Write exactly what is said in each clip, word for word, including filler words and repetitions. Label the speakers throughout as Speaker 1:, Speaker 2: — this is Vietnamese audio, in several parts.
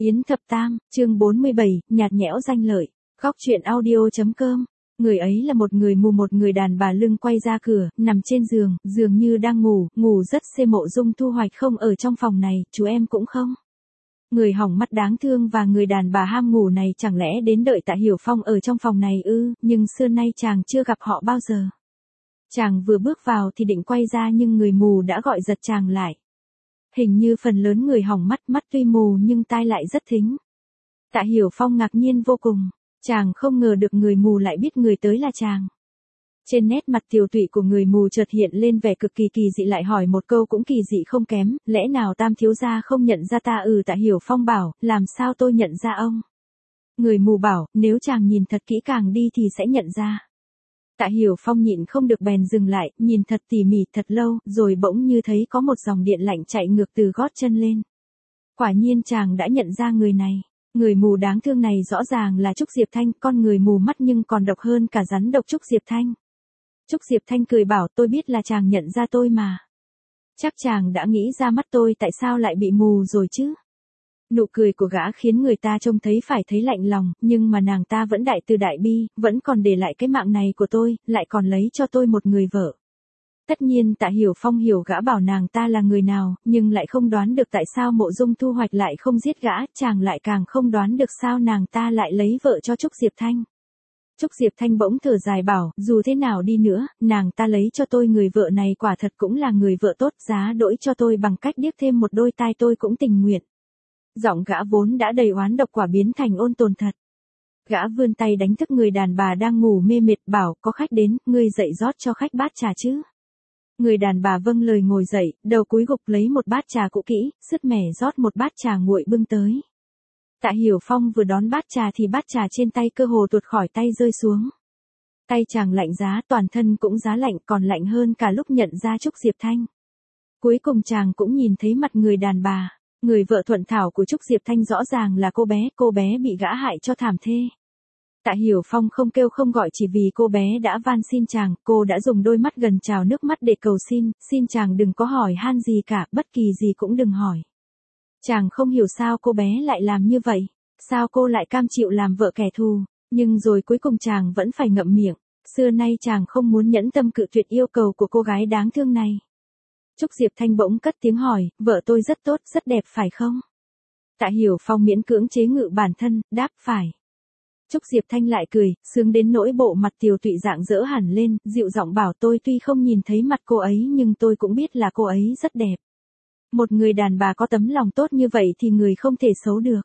Speaker 1: Yến Thập Tam, chương bốn mươi bảy, nhạt nhẽo danh lợi. Góc truyện audio.com. Người ấy là một người mù, một người đàn bà lưng quay ra cửa, nằm trên giường, dường như đang ngủ, ngủ rất xê. Mộ Dung Thu Hoạch không ở trong phòng này, chú em cũng không. Người hỏng mắt đáng thương và người đàn bà ham ngủ này chẳng lẽ đến đợi Tạ Hiểu Phong ở trong phòng này ư, nhưng xưa nay chàng chưa gặp họ bao giờ. Chàng vừa bước vào thì định quay ra nhưng người mù đã gọi giật chàng lại. Hình như phần lớn người hỏng mắt, mắt tuy mù nhưng tai lại rất thính. Tạ Hiểu Phong ngạc nhiên vô cùng, chàng không ngờ được người mù lại biết người tới là chàng. Trên nét mặt tiều tụy của người mù chợt hiện lên vẻ cực kỳ kỳ dị, lại hỏi một câu cũng kỳ dị không kém, lẽ nào Tam thiếu gia không nhận ra ta? Ừ. Tạ Hiểu Phong bảo, làm sao tôi nhận ra ông? Người mù bảo, nếu chàng nhìn thật kỹ càng đi thì sẽ nhận ra. Tạ Hiểu Phong nhịn không được bèn dừng lại, nhìn thật tỉ mỉ thật lâu, rồi bỗng như thấy có một dòng điện lạnh chạy ngược từ gót chân lên. Quả nhiên chàng đã nhận ra người này. Người mù đáng thương này rõ ràng là Trúc Diệp Thanh, con người mù mắt nhưng còn độc hơn cả rắn độc. Trúc Diệp Thanh. Trúc Diệp Thanh cười bảo, tôi biết là chàng nhận ra tôi mà. Chắc chàng đã nghĩ ra mắt tôi tại sao lại bị mù rồi chứ. Nụ cười của gã khiến người ta trông thấy phải thấy lạnh lòng, nhưng mà nàng ta vẫn đại từ đại bi, vẫn còn để lại cái mạng này của tôi, lại còn lấy cho tôi một người vợ. Tất nhiên Tạ Hiểu Phong hiểu gã bảo nàng ta là người nào, nhưng lại không đoán được tại sao Mộ Dung Thu Hoạch lại không giết gã, chàng lại càng không đoán được sao nàng ta lại lấy vợ cho Trúc Diệp Thanh. Trúc Diệp Thanh bỗng thở dài bảo, dù thế nào đi nữa, nàng ta lấy cho tôi người vợ này quả thật cũng là người vợ tốt, giá đỗi cho tôi bằng cách điếc thêm một đôi tai tôi cũng tình nguyện. Giọng gã vốn đã đầy oán độc quả biến thành ôn tồn thật. Gã vươn tay đánh thức người đàn bà đang ngủ mê mệt, bảo, có khách đến, ngươi dậy rót cho khách bát trà chứ. Người đàn bà vâng lời ngồi dậy, đầu cúi gục lấy một bát trà cũ kỹ, sứt mẻ rót một bát trà nguội bưng tới. Tạ Hiểu Phong vừa đón bát trà thì bát trà trên tay cơ hồ tuột khỏi tay rơi xuống. Tay chàng lạnh giá, toàn thân cũng giá lạnh, còn lạnh hơn cả lúc nhận ra Trúc Diệp Thanh. Cuối cùng chàng cũng nhìn thấy mặt người đàn bà. Người vợ thuận thảo của Trúc Diệp Thanh rõ ràng là cô bé, cô bé bị gã hại cho thảm thê. Tạ Hiểu Phong không kêu không gọi chỉ vì cô bé đã van xin chàng, cô đã dùng đôi mắt gần trào nước mắt để cầu xin, xin chàng đừng có hỏi han gì cả, bất kỳ gì cũng đừng hỏi. Chàng không hiểu sao cô bé lại làm như vậy, sao cô lại cam chịu làm vợ kẻ thù, nhưng rồi cuối cùng chàng vẫn phải ngậm miệng, xưa nay chàng không muốn nhẫn tâm cự tuyệt yêu cầu của cô gái đáng thương này. Trúc Diệp Thanh bỗng cất tiếng hỏi, vợ tôi rất tốt, rất đẹp phải không? Tạ Hiểu Phong miễn cưỡng chế ngự bản thân, đáp phải. Trúc Diệp Thanh lại cười, sướng đến nỗi bộ mặt tiều tụy rạng rỡ hẳn lên, dịu giọng bảo, tôi tuy không nhìn thấy mặt cô ấy nhưng tôi cũng biết là cô ấy rất đẹp. Một người đàn bà có tấm lòng tốt như vậy thì người không thể xấu được.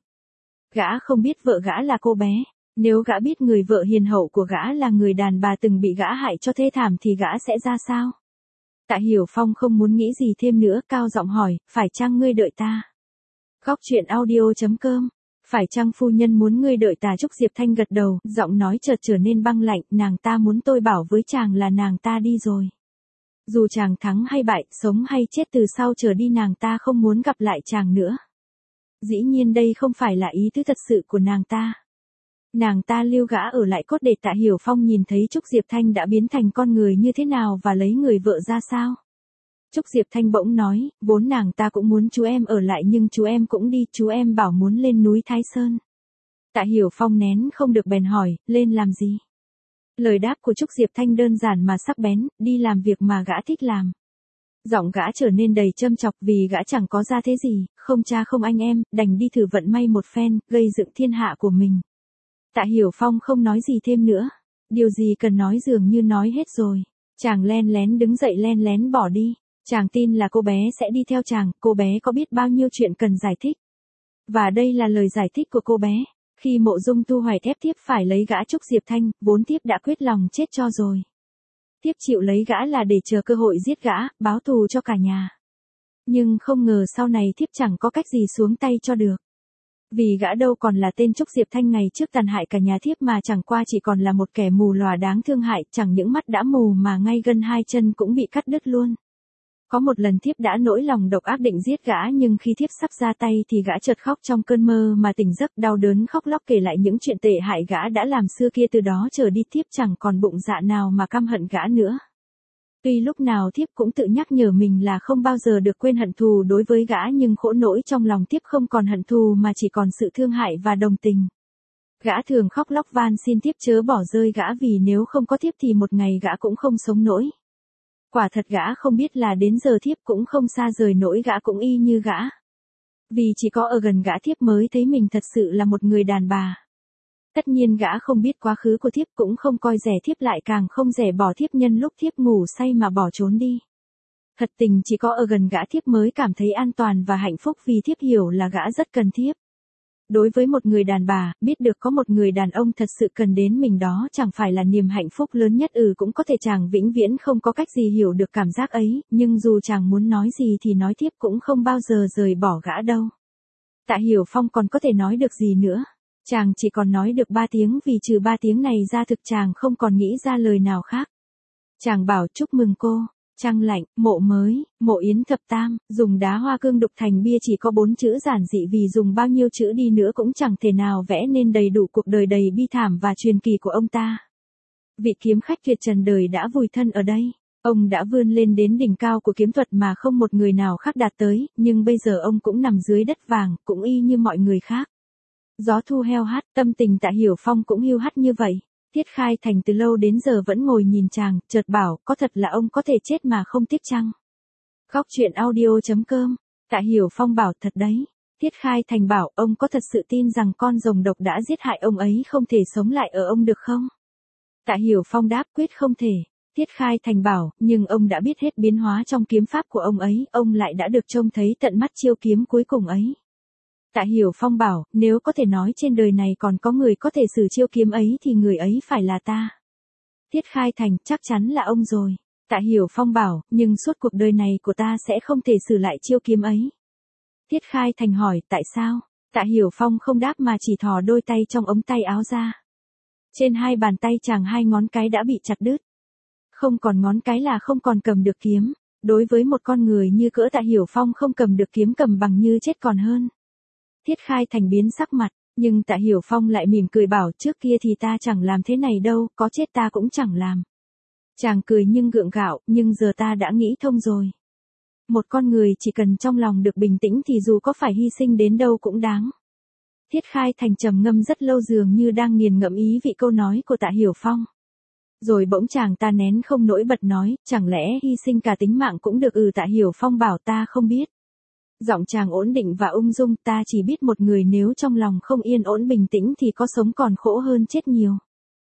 Speaker 1: Gã không biết vợ gã là cô bé, nếu gã biết người vợ hiền hậu của gã là người đàn bà từng bị gã hại cho thê thảm thì gã sẽ ra sao? Tạ Hiểu Phong không muốn nghĩ gì thêm nữa, cao giọng hỏi, phải chăng ngươi đợi ta? Góc truyện audio.com. Phải chăng phu nhân muốn ngươi đợi ta? Trúc Diệp Thanh gật đầu, giọng nói chợt trở nên băng lạnh, nàng ta muốn tôi bảo với chàng là nàng ta đi rồi. Dù chàng thắng hay bại, sống hay chết, từ sau trở đi nàng ta không muốn gặp lại chàng nữa. Dĩ nhiên đây không phải là ý tứ thật sự của nàng ta. Nàng ta lưu gã ở lại cốt để Tạ Hiểu Phong nhìn thấy Trúc Diệp Thanh đã biến thành con người như thế nào và lấy người vợ ra sao. Trúc Diệp Thanh bỗng nói, vốn nàng ta cũng muốn chú em ở lại nhưng chú em cũng đi, chú em bảo muốn lên núi Thái Sơn. Tạ Hiểu Phong nén không được bèn hỏi, lên làm gì? Lời đáp của Trúc Diệp Thanh đơn giản mà sắc bén, đi làm việc mà gã thích làm. Giọng gã trở nên đầy châm chọc vì gã chẳng có gia thế gì, không cha không anh em, đành đi thử vận may một phen, gây dựng thiên hạ của mình. Tạ Hiểu Phong không nói gì thêm nữa, điều gì cần nói dường như nói hết rồi. Chàng len lén đứng dậy len lén bỏ đi, chàng tin là cô bé sẽ đi theo chàng, cô bé có biết bao nhiêu chuyện cần giải thích. Và đây là lời giải thích của cô bé. Khi Mộ Dung Thu Hoạch ép thiếp phải lấy gã Trúc Diệp Thanh, vốn thiếp đã quyết lòng chết cho rồi. Thiếp chịu lấy gã là để chờ cơ hội giết gã, báo thù cho cả nhà. Nhưng không ngờ sau này thiếp chẳng có cách gì xuống tay cho được. Vì gã đâu còn là tên Trúc Diệp Thanh ngày trước tàn hại cả nhà thiếp mà chẳng qua chỉ còn là một kẻ mù lòa đáng thương hại, chẳng những mắt đã mù mà ngay gân hai chân cũng bị cắt đứt luôn. Có một lần thiếp đã nỗi lòng độc ác định giết gã nhưng khi thiếp sắp ra tay thì gã chợt khóc trong cơn mơ mà tỉnh giấc, đau đớn khóc lóc kể lại những chuyện tệ hại gã đã làm xưa kia, từ đó trở đi thiếp chẳng còn bụng dạ nào mà căm hận gã nữa. Tuy lúc nào thiếp cũng tự nhắc nhở mình là không bao giờ được quên hận thù đối với gã, nhưng khổ nỗi trong lòng thiếp không còn hận thù mà chỉ còn sự thương hại và đồng tình. Gã thường khóc lóc van xin thiếp chớ bỏ rơi gã, vì nếu không có thiếp thì một ngày gã cũng không sống nổi. Quả thật gã không biết là đến giờ thiếp cũng không xa rời nỗi gã cũng y như gã. Vì chỉ có ở gần gã thiếp mới thấy mình thật sự là một người đàn bà. Tất nhiên gã không biết quá khứ của thiếp, cũng không coi rẻ thiếp, lại càng không rẻ bỏ thiếp nhân lúc thiếp ngủ say mà bỏ trốn đi. Thật tình chỉ có ở gần gã thiếp mới cảm thấy an toàn và hạnh phúc, vì thiếp hiểu là gã rất cần thiếp. Đối với một người đàn bà, biết được có một người đàn ông thật sự cần đến mình, đó chẳng phải là niềm hạnh phúc lớn nhất. Ừ, cũng có thể chàng vĩnh viễn không có cách gì hiểu được cảm giác ấy, nhưng dù chàng muốn nói gì thì nói, thiếp cũng không bao giờ rời bỏ gã đâu. Tạ Hiểu Phong còn có thể nói được gì nữa? Chàng chỉ còn nói được ba tiếng, vì trừ ba tiếng này ra thực chàng không còn nghĩ ra lời nào khác. Chàng bảo chúc mừng cô, trăng lạnh, mộ mới, mộ yến thập tam, dùng đá hoa cương đục thành bia chỉ có bốn chữ giản dị, vì dùng bao nhiêu chữ đi nữa cũng chẳng thể nào vẽ nên đầy đủ cuộc đời đầy bi thảm và truyền kỳ của ông ta. Vị kiếm khách tuyệt trần đời đã vùi thân ở đây. Ông đã vươn lên đến đỉnh cao của kiếm thuật mà không một người nào khác đạt tới, nhưng bây giờ ông cũng nằm dưới đất vàng, cũng y như mọi người khác. Gió thu heo hắt, tâm tình Tạ Hiểu Phong cũng hiu hắt như vậy. Tiết Khai Thành từ lâu đến giờ vẫn ngồi nhìn chàng, chợt bảo, có thật là ông có thể chết mà không tiếc chăng? Góc truyện audio chấm com. Tạ Hiểu Phong bảo, thật đấy. Tiết Khai Thành bảo, ông có thật sự tin rằng con rồng độc đã giết hại ông ấy không thể sống lại ở ông được không? Tạ Hiểu Phong đáp, quyết không thể. Tiết Khai Thành bảo, nhưng ông đã biết hết biến hóa trong kiếm pháp của ông ấy, ông lại đã được trông thấy tận mắt chiêu kiếm cuối cùng ấy. Tạ Hiểu Phong bảo, nếu có thể nói trên đời này còn có người có thể sử chiêu kiếm ấy thì người ấy phải là ta. Tiết Khai Thành, chắc chắn là ông rồi. Tạ Hiểu Phong bảo, nhưng suốt cuộc đời này của ta sẽ không thể sử lại chiêu kiếm ấy. Tiết Khai Thành hỏi, tại sao? Tạ Hiểu Phong không đáp mà chỉ thò đôi tay trong ống tay áo ra. Trên hai bàn tay chàng hai ngón cái đã bị chặt đứt. Không còn ngón cái là không còn cầm được kiếm. Đối với một con người như cỡ Tạ Hiểu Phong, không cầm được kiếm cầm bằng như chết còn hơn. Tiết Khai Thành biến sắc mặt, nhưng Tạ Hiểu Phong lại mỉm cười bảo, trước kia thì ta chẳng làm thế này đâu, có chết ta cũng chẳng làm. Chàng cười nhưng gượng gạo, nhưng giờ ta đã nghĩ thông rồi. Một con người chỉ cần trong lòng được bình tĩnh thì dù có phải hy sinh đến đâu cũng đáng. Tiết Khai Thành trầm ngâm rất lâu, dường như đang nghiền ngẫm ý vị câu nói của Tạ Hiểu Phong. Rồi bỗng chàng ta nén không nổi bật nói, chẳng lẽ hy sinh cả tính mạng cũng được? Ừ, Tạ Hiểu Phong bảo, ta không biết. Giọng chàng ổn định và ung dung, ta chỉ biết một người nếu trong lòng không yên ổn bình tĩnh thì có sống còn khổ hơn chết nhiều.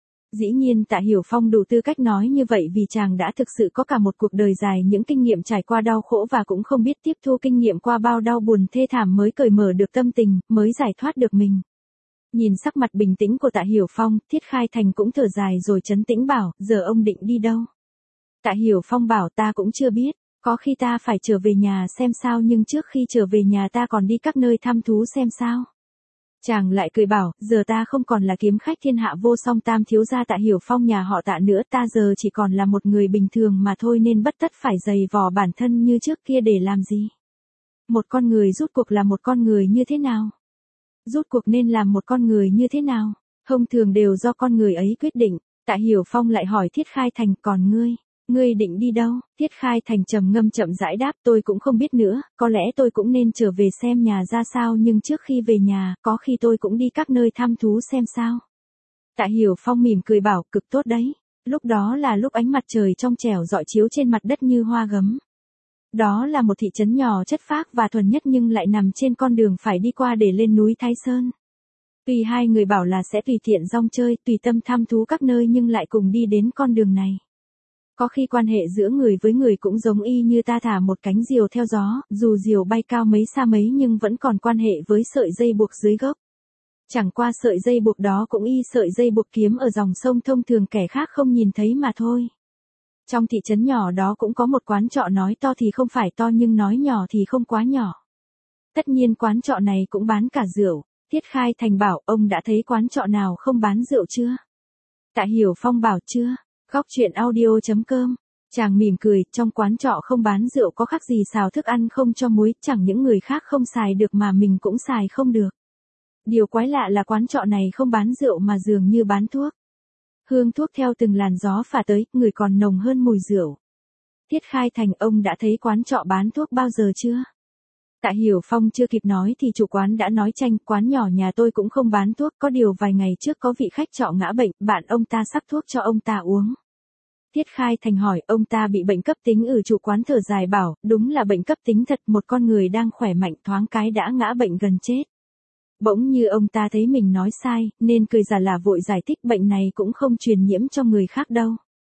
Speaker 1: Dĩ nhiên Tạ Hiểu Phong đủ tư cách nói như vậy vì chàng đã thực sự có cả một cuộc đời dài những kinh nghiệm trải qua đau khổ, và cũng không biết tiếp thu kinh nghiệm qua bao đau buồn thê thảm mới cởi mở được tâm tình, mới giải thoát được mình. Nhìn sắc mặt bình tĩnh của Tạ Hiểu Phong, Tiết Khai Thành cũng thở dài rồi trấn tĩnh bảo, giờ ông định đi đâu? Tạ Hiểu Phong bảo, ta cũng chưa biết. Có khi ta phải trở về nhà xem sao, nhưng trước khi trở về nhà ta còn đi các nơi thăm thú xem sao. Chàng lại cười bảo, giờ ta không còn là kiếm khách thiên hạ vô song tam thiếu gia Tạ Hiểu Phong nhà họ Tạ nữa, ta giờ chỉ còn là một người bình thường mà thôi, nên bất tất phải dày vò bản thân như trước kia để làm gì. Một con người rút cuộc là một con người như thế nào? Rút cuộc nên làm một con người như thế nào? Thông thường đều do con người ấy quyết định. Tạ Hiểu Phong lại hỏi Tiết Khai Thành, còn ngươi? Ngươi định đi đâu? Tiết Khai Thành trầm ngâm chậm rãi đáp, tôi cũng không biết nữa, có lẽ tôi cũng nên trở về xem nhà ra sao, nhưng trước khi về nhà, có khi tôi cũng đi các nơi thăm thú xem sao. Tạ Hiểu Phong mỉm cười bảo, cực tốt đấy. Lúc đó là lúc ánh mặt trời trong trẻo rọi chiếu trên mặt đất như hoa gấm. Đó là một thị trấn nhỏ chất phác và thuần nhất, nhưng lại nằm trên con đường phải đi qua để lên núi Thái Sơn. Tuy hai người bảo là sẽ tùy tiện rong chơi, tùy tâm thăm thú các nơi, nhưng lại cùng đi đến con đường này. Có khi quan hệ giữa người với người cũng giống y như ta thả một cánh diều theo gió, dù diều bay cao mấy xa mấy nhưng vẫn còn quan hệ với sợi dây buộc dưới gốc. Chẳng qua sợi dây buộc đó cũng y sợi dây buộc kiếm ở dòng sông thông thường kẻ khác không nhìn thấy mà thôi. Trong thị trấn nhỏ đó cũng có một quán trọ, nói to thì không phải to nhưng nói nhỏ thì không quá nhỏ. Tất nhiên quán trọ này cũng bán cả rượu. Tiết Khai Thành bảo, ông đã thấy quán trọ nào không bán rượu chưa? Tạ Hiểu Phong bảo, chưa. Góc truyện audio chấm com. Chàng mỉm cười, trong quán trọ không bán rượu có khác gì xào thức ăn không cho muối, chẳng những người khác không xài được mà mình cũng xài không được. Điều quái lạ là quán trọ này không bán rượu mà dường như bán thuốc. Hương thuốc theo từng làn gió phả tới, người còn nồng hơn mùi rượu. Tiết Khai Thành, ông đã thấy quán trọ bán thuốc bao giờ chưa? Tạ Hiểu Phong chưa kịp nói thì chủ quán đã nói tranh, quán nhỏ nhà tôi cũng không bán thuốc, có điều vài ngày trước có vị khách trọ ngã bệnh, bạn ông ta sắc thuốc cho ông ta uống. Tiết Khai Thành hỏi, ông ta bị bệnh cấp tính. Ừ, chủ quán thở dài bảo, đúng là bệnh cấp tính thật, một con người đang khỏe mạnh thoáng cái đã ngã bệnh gần chết. Bỗng như ông ta thấy mình nói sai, nên cười giả là vội giải thích, bệnh này cũng không truyền nhiễm cho người khác đâu.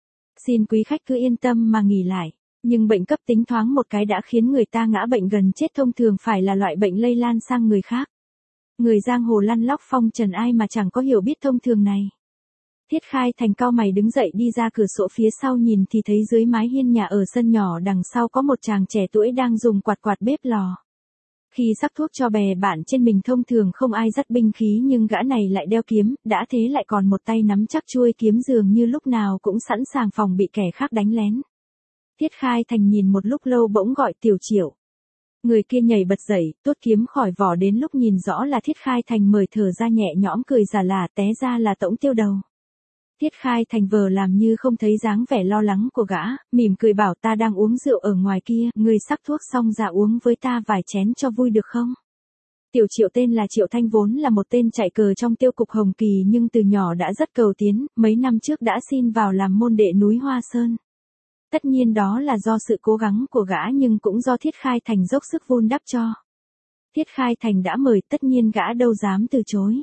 Speaker 1: Xin quý khách cứ yên tâm mà nghỉ lại. Nhưng bệnh cấp tính thoáng một cái đã khiến người ta ngã bệnh gần chết thông thường phải là loại bệnh lây lan sang người khác. Người giang hồ lăn lóc phong trần ai mà chẳng có hiểu biết thông thường này. Tiết Khai Thành cau mày đứng dậy đi ra cửa sổ phía sau nhìn thì thấy dưới mái hiên nhà ở sân nhỏ đằng sau có một chàng trẻ tuổi đang dùng quạt quạt bếp lò. Khi sắc thuốc cho bè bạn trên mình thông thường không ai dắt binh khí nhưng gã này lại đeo kiếm, đã thế lại còn một tay nắm chắc chuôi kiếm dường như lúc nào cũng sẵn sàng phòng bị kẻ khác đánh lén. Tiết Khai Thành nhìn một lúc lâu bỗng gọi Tiểu Triệu. Người kia nhảy bật dậy, tuốt kiếm khỏi vỏ, đến lúc nhìn rõ là Tiết Khai Thành mời thở ra nhẹ nhõm cười giả là, té ra là Tống Tiêu Đầu. Tiết Khai Thành vờ làm như không thấy dáng vẻ lo lắng của gã, mỉm cười bảo, ta đang uống rượu ở ngoài kia, người sắc thuốc xong ra uống với ta vài chén cho vui được không? Tiểu Triệu tên là Triệu Thanh vốn là một tên chạy cờ trong tiêu cục Hồng Kỳ nhưng từ nhỏ đã rất cầu tiến, mấy năm trước đã xin vào làm môn đệ núi Hoa Sơn. Tất nhiên đó là do sự cố gắng của gã nhưng cũng do Tiết Khai Thành dốc sức vun đắp cho. Tiết Khai Thành đã mời, tất nhiên gã đâu dám từ chối.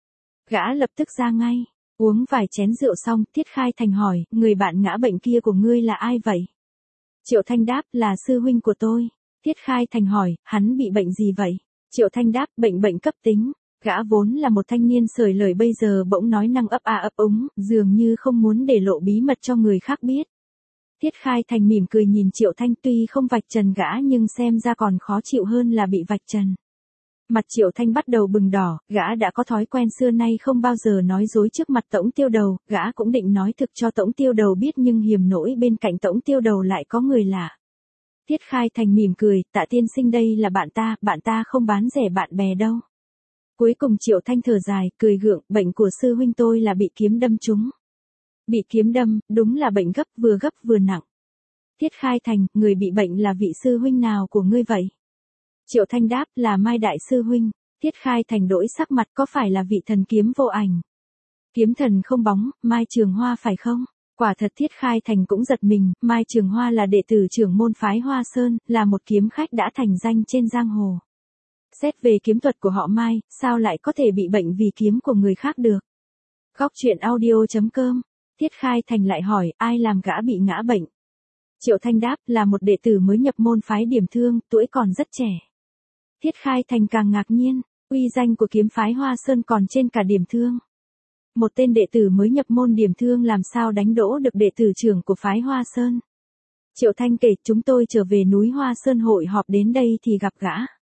Speaker 1: Gã lập tức ra ngay, uống vài chén rượu xong, Tiết Khai Thành hỏi, người bạn ngã bệnh kia của ngươi là ai vậy? Triệu Thanh đáp, là sư huynh của tôi. Tiết Khai Thành hỏi, hắn bị bệnh gì vậy? Triệu Thanh đáp, bệnh bệnh cấp tính. Gã vốn là một thanh niên sởi lời bây giờ bỗng nói năng ấp a ấp úng, dường như không muốn để lộ bí mật cho người khác biết. Tiết Khai Thành mỉm cười nhìn Triệu Thanh, tuy không vạch trần gã nhưng xem ra còn khó chịu hơn là bị vạch trần. Mặt Triệu Thanh bắt đầu bừng đỏ, gã đã có thói quen xưa nay không bao giờ nói dối trước mặt Tống Tiêu Đầu, gã cũng định nói thực cho Tống Tiêu Đầu biết nhưng hiềm nỗi bên cạnh Tống Tiêu Đầu lại có người lạ. Tiết Khai Thành mỉm cười, Tạ tiên sinh đây là bạn ta, bạn ta không bán rẻ bạn bè đâu. Cuối cùng Triệu Thanh thở dài, cười gượng, bệnh của sư huynh tôi là bị kiếm đâm trúng. Bị kiếm đâm, đúng là bệnh gấp, vừa gấp vừa nặng. Tiết Khai Thành, người bị bệnh là vị sư huynh nào của ngươi vậy? Triệu Thanh đáp, là Mai Đại sư huynh. Tiết Khai Thành đổi sắc mặt, có phải là vị thần kiếm vô ảnh? Kiếm thần không bóng, Mai Trường Hoa phải không? Quả thật Tiết Khai Thành cũng giật mình, Mai Trường Hoa là đệ tử trưởng môn phái Hoa Sơn, là một kiếm khách đã thành danh trên giang hồ. Xét về kiếm thuật của họ Mai, sao lại có thể bị bệnh vì kiếm của người khác được? Góc truyện audio chấm com. Tiết Khai Thành lại hỏi, ai làm gã bị ngã bệnh? Triệu Thanh đáp, là một đệ tử mới nhập môn phái Điểm Thương, tuổi còn rất trẻ. Tiết Khai Thành càng ngạc nhiên, uy danh của kiếm phái Hoa Sơn còn trên cả Điểm Thương. Một tên đệ tử mới nhập môn Điểm Thương làm sao đánh đỗ được đệ tử trưởng của phái Hoa Sơn? Triệu Thanh kể, chúng tôi trở về núi Hoa Sơn hội họp đến đây thì gặp gã.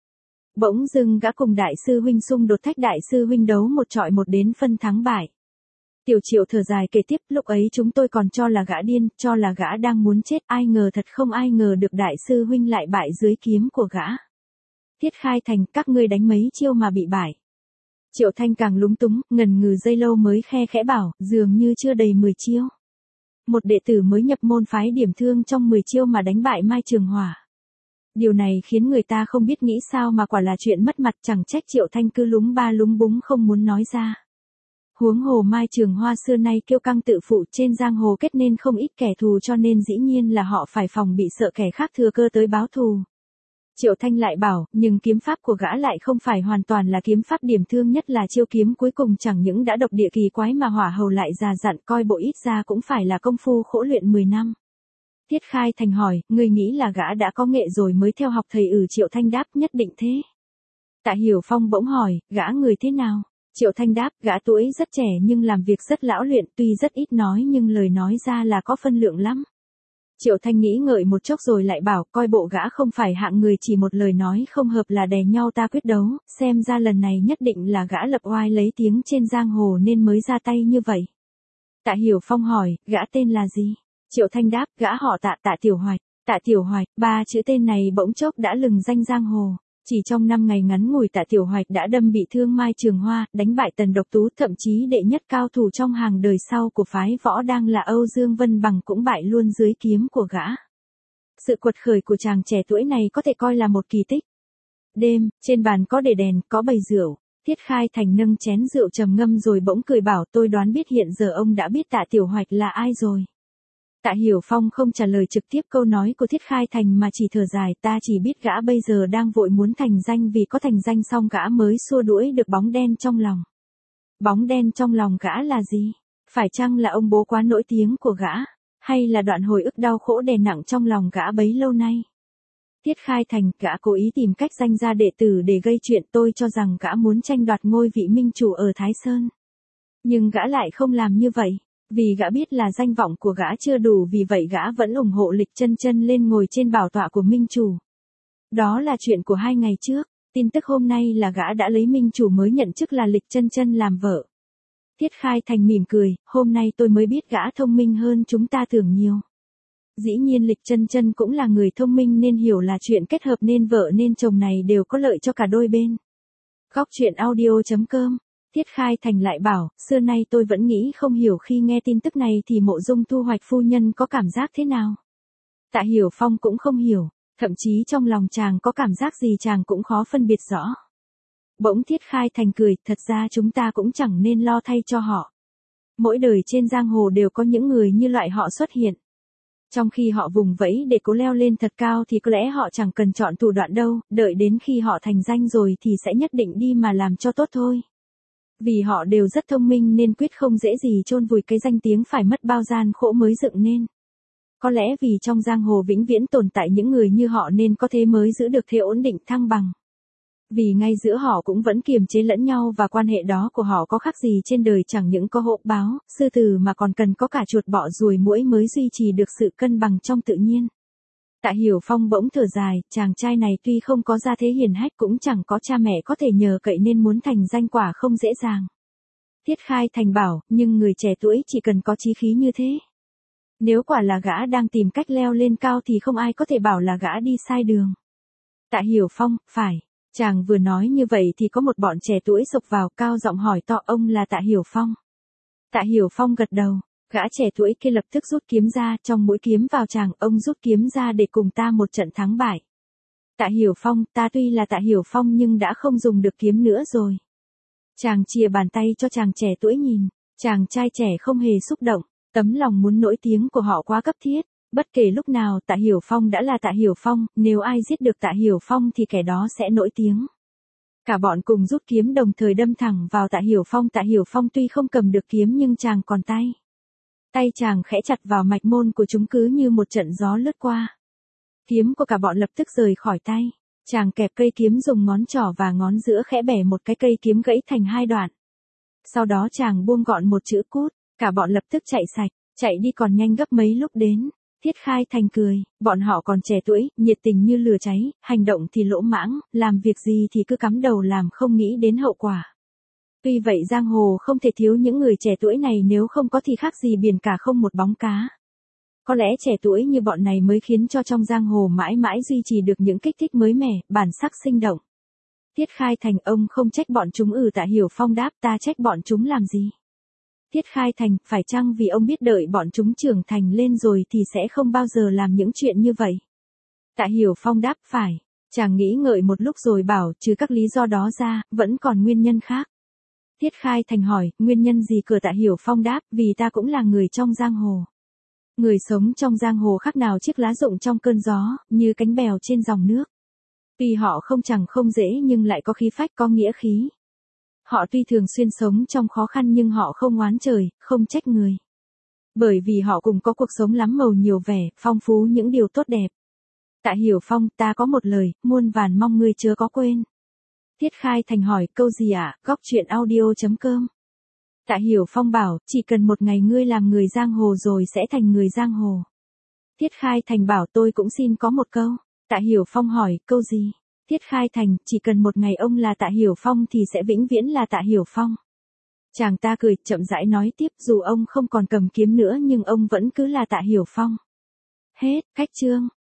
Speaker 1: Bỗng dưng gã cùng đại sư huynh xung đột, thách đại sư huynh đấu một trọi một đến phân thắng bại. Tiểu Triệu thở dài kể tiếp, lúc ấy chúng tôi còn cho là gã điên, cho là gã đang muốn chết, ai ngờ thật không ai ngờ được đại sư huynh lại bại dưới kiếm của gã. Tiết Khai Thành, các ngươi đánh mấy chiêu mà bị bại? Triệu Thanh càng lúng túng, ngần ngừ giây lâu mới khe khẽ bảo, dường như chưa đầy mười chiêu. Một đệ tử mới nhập môn phái Điểm Thương trong mười chiêu mà đánh bại Mai Trường Hỏa. Điều này khiến người ta không biết nghĩ sao mà quả là chuyện mất mặt, chẳng trách Triệu Thanh cứ lúng ba lúng búng không muốn nói ra. Huống hồ Mai Trường Hoa xưa nay kiêu căng tự phụ, trên giang hồ kết nên không ít kẻ thù cho nên dĩ nhiên là họ phải phòng bị sợ kẻ khác thừa cơ tới báo thù. Triệu Thanh lại bảo, nhưng kiếm pháp của gã lại không phải hoàn toàn là kiếm pháp Điểm Thương, nhất là chiêu kiếm cuối cùng chẳng những đã độc địa kỳ quái mà hỏa hầu lại già dặn, coi bộ ít ra cũng phải là công phu khổ luyện mười năm. Tiết Khai Thành hỏi, ngươi nghĩ là gã đã có nghệ rồi mới theo học thầy? Ừ, Triệu Thanh đáp, nhất định thế. Tạ Hiểu Phong bỗng hỏi, gã người thế nào? Triệu Thanh đáp, gã tuổi rất trẻ nhưng làm việc rất lão luyện, tuy rất ít nói nhưng lời nói ra là có phân lượng lắm. Triệu Thanh nghĩ ngợi một chốc rồi lại bảo, coi bộ gã không phải hạng người chỉ một lời nói không hợp là đè nhau ta quyết đấu, xem ra lần này nhất định là gã lập oai lấy tiếng trên giang hồ nên mới ra tay như vậy. Tạ Hiểu Phong hỏi, gã tên là gì? Triệu Thanh đáp, gã họ Tạ, Tạ Tiểu Hoạch. Tạ Tiểu Hoạch, ba chữ tên này bỗng chốc đã lừng danh giang hồ. Chỉ trong năm ngày ngắn ngủi Tạ Tiểu Hoạch đã đâm bị thương Mai Trường Hoa, đánh bại Tần Độc Tú, thậm chí đệ nhất cao thủ trong hàng đời sau của phái Võ đang là Âu Dương Vân Bằng cũng bại luôn dưới kiếm của gã. Sự quật khởi của chàng trẻ tuổi này có thể coi là một kỳ tích. Đêm, trên bàn có để đèn, có bày rượu. Tiết Khai Thành nâng chén rượu trầm ngâm rồi bỗng cười bảo tôi đoán biết hiện giờ ông đã biết Tạ Tiểu Hoạch là ai rồi. Tạ Hiểu Phong không trả lời trực tiếp câu nói của Tiết Khai Thành mà chỉ thở dài, ta chỉ biết gã bây giờ đang vội muốn thành danh, vì có thành danh xong gã mới xua đuổi được bóng đen trong lòng. Bóng đen trong lòng gã là gì? Phải chăng là ông bố quá nổi tiếng của gã? Hay là đoạn hồi ức đau khổ đè nặng trong lòng gã bấy lâu nay? Tiết Khai Thành, gã cố ý tìm cách danh ra đệ tử để gây chuyện, tôi cho rằng gã muốn tranh đoạt ngôi vị minh chủ ở Thái Sơn. Nhưng gã lại không làm như vậy, vì gã biết là danh vọng của gã chưa đủ, vì vậy gã vẫn ủng hộ Lịch Chân Chân lên ngồi trên bảo tọa của minh chủ. Đó là chuyện của hai ngày trước, tin tức hôm nay là gã đã lấy minh chủ mới nhận chức là Lịch Chân Chân làm vợ. Tiết Khai Thành mỉm cười, hôm nay tôi mới biết gã thông minh hơn chúng ta tưởng nhiều. Dĩ nhiên Lịch Chân Chân cũng là người thông minh nên hiểu là chuyện kết hợp nên vợ nên chồng này đều có lợi cho cả đôi bên. Góc truyện audio chấm com. Tiết Khai Thành lại bảo, xưa nay tôi vẫn nghĩ không hiểu khi nghe tin tức này thì Mộ Dung Thu Hoạch phu nhân có cảm giác thế nào. Tạ Hiểu Phong cũng không hiểu, thậm chí trong lòng chàng có cảm giác gì chàng cũng khó phân biệt rõ. Bỗng Tiết Khai Thành cười, thật ra chúng ta cũng chẳng nên lo thay cho họ. Mỗi đời trên giang hồ đều có những người như loại họ xuất hiện. Trong khi họ vùng vẫy để cố leo lên thật cao thì có lẽ họ chẳng cần chọn thủ đoạn đâu, đợi đến khi họ thành danh rồi thì sẽ nhất định đi mà làm cho tốt thôi. Vì họ đều rất thông minh nên quyết không dễ gì chôn vùi cái danh tiếng phải mất bao gian khổ mới dựng nên. Có lẽ vì trong giang hồ vĩnh viễn tồn tại những người như họ nên có thế mới giữ được thế ổn định thăng bằng. Vì ngay giữa họ cũng vẫn kiềm chế lẫn nhau và quan hệ đó của họ có khác gì trên đời chẳng những có hổ báo, sư tử mà còn cần có cả chuột bọ ruồi muỗi mới duy trì được sự cân bằng trong tự nhiên. Tạ Hiểu Phong bỗng thở dài, chàng trai này tuy không có gia thế hiển hách cũng chẳng có cha mẹ có thể nhờ cậy nên muốn thành danh quả không dễ dàng. Tiết Khai Thành bảo, nhưng người trẻ tuổi chỉ cần có chí khí như thế. Nếu quả là gã đang tìm cách leo lên cao thì không ai có thể bảo là gã đi sai đường. Tạ Hiểu Phong, phải. Chàng vừa nói như vậy thì có một bọn trẻ tuổi xộc vào cao giọng hỏi to, ông là Tạ Hiểu Phong. Tạ Hiểu Phong gật đầu, gã trẻ tuổi kia lập tức rút kiếm ra, trong mũi kiếm vào chàng, ông rút kiếm ra để cùng ta một trận thắng bại. Tạ Hiểu Phong, ta tuy là Tạ Hiểu Phong nhưng đã không dùng được kiếm nữa rồi. Chàng chìa bàn tay cho chàng trẻ tuổi nhìn, chàng trai trẻ không hề xúc động, tấm lòng muốn nổi tiếng của họ quá cấp thiết. Bất kể lúc nào Tạ Hiểu Phong đã là Tạ Hiểu Phong, nếu ai giết được Tạ Hiểu Phong thì kẻ đó sẽ nổi tiếng. Cả bọn cùng rút kiếm đồng thời đâm thẳng vào Tạ Hiểu Phong. Tạ Hiểu Phong tuy không cầm được kiếm nhưng chàng còn tay. Tay chàng khẽ chặt vào mạch môn của chúng cứ như một trận gió lướt qua. Kiếm của cả bọn lập tức rời khỏi tay. Chàng kẹp cây kiếm dùng ngón trỏ và ngón giữa khẽ bẻ một cái cây kiếm gãy thành hai đoạn. Sau đó chàng buông gọn một chữ cút, cả bọn lập tức chạy sạch, chạy đi còn nhanh gấp mấy lúc đến. Tiết Khai Thành cười, bọn họ còn trẻ tuổi, nhiệt tình như lửa cháy, hành động thì lỗ mãng, làm việc gì thì cứ cắm đầu làm không nghĩ đến hậu quả. Tuy vậy giang hồ không thể thiếu những người trẻ tuổi này, nếu không có thì khác gì biển cả không một bóng cá. Có lẽ trẻ tuổi như bọn này mới khiến cho trong giang hồ mãi mãi duy trì được những kích thích mới mẻ, bản sắc sinh động. Tiết Khai Thành, ông không trách bọn chúng. Ừ, Tạ Hiểu Phong đáp, ta trách bọn chúng làm gì? Tiết Khai Thành, phải chăng vì ông biết đợi bọn chúng trưởng thành lên rồi thì sẽ không bao giờ làm những chuyện như vậy? Tạ Hiểu Phong đáp, phải. Chàng nghĩ ngợi một lúc rồi bảo, trừ các lý do đó ra, vẫn còn nguyên nhân khác. Tiết Khai Thành hỏi, nguyên nhân gì? Cửa Tạ Hiểu Phong đáp, vì ta cũng là người trong giang hồ. Người sống trong giang hồ khác nào chiếc lá rụng trong cơn gió, như cánh bèo trên dòng nước. Tuy họ không chẳng không dễ nhưng lại có khí phách, có nghĩa khí. Họ tuy thường xuyên sống trong khó khăn nhưng họ không oán trời, không trách người. Bởi vì họ cùng có cuộc sống lắm màu nhiều vẻ, phong phú những điều tốt đẹp. Tạ Hiểu Phong, ta có một lời, muôn vàn mong ngươi chớ có quên. Tiết Khai Thành hỏi, câu gì ạ? À? Góc truyện audio chấm com. Tạ Hiểu Phong bảo, chỉ cần một ngày ngươi làm người giang hồ rồi sẽ thành người giang hồ. Tiết Khai Thành bảo, tôi cũng xin có một câu. Tạ Hiểu Phong hỏi, câu gì? Tiết Khai Thành, chỉ cần một ngày ông là Tạ Hiểu Phong thì sẽ vĩnh viễn là Tạ Hiểu Phong. Chàng ta cười, chậm rãi nói tiếp, dù ông không còn cầm kiếm nữa nhưng ông vẫn cứ là Tạ Hiểu Phong. Hết, cách chương.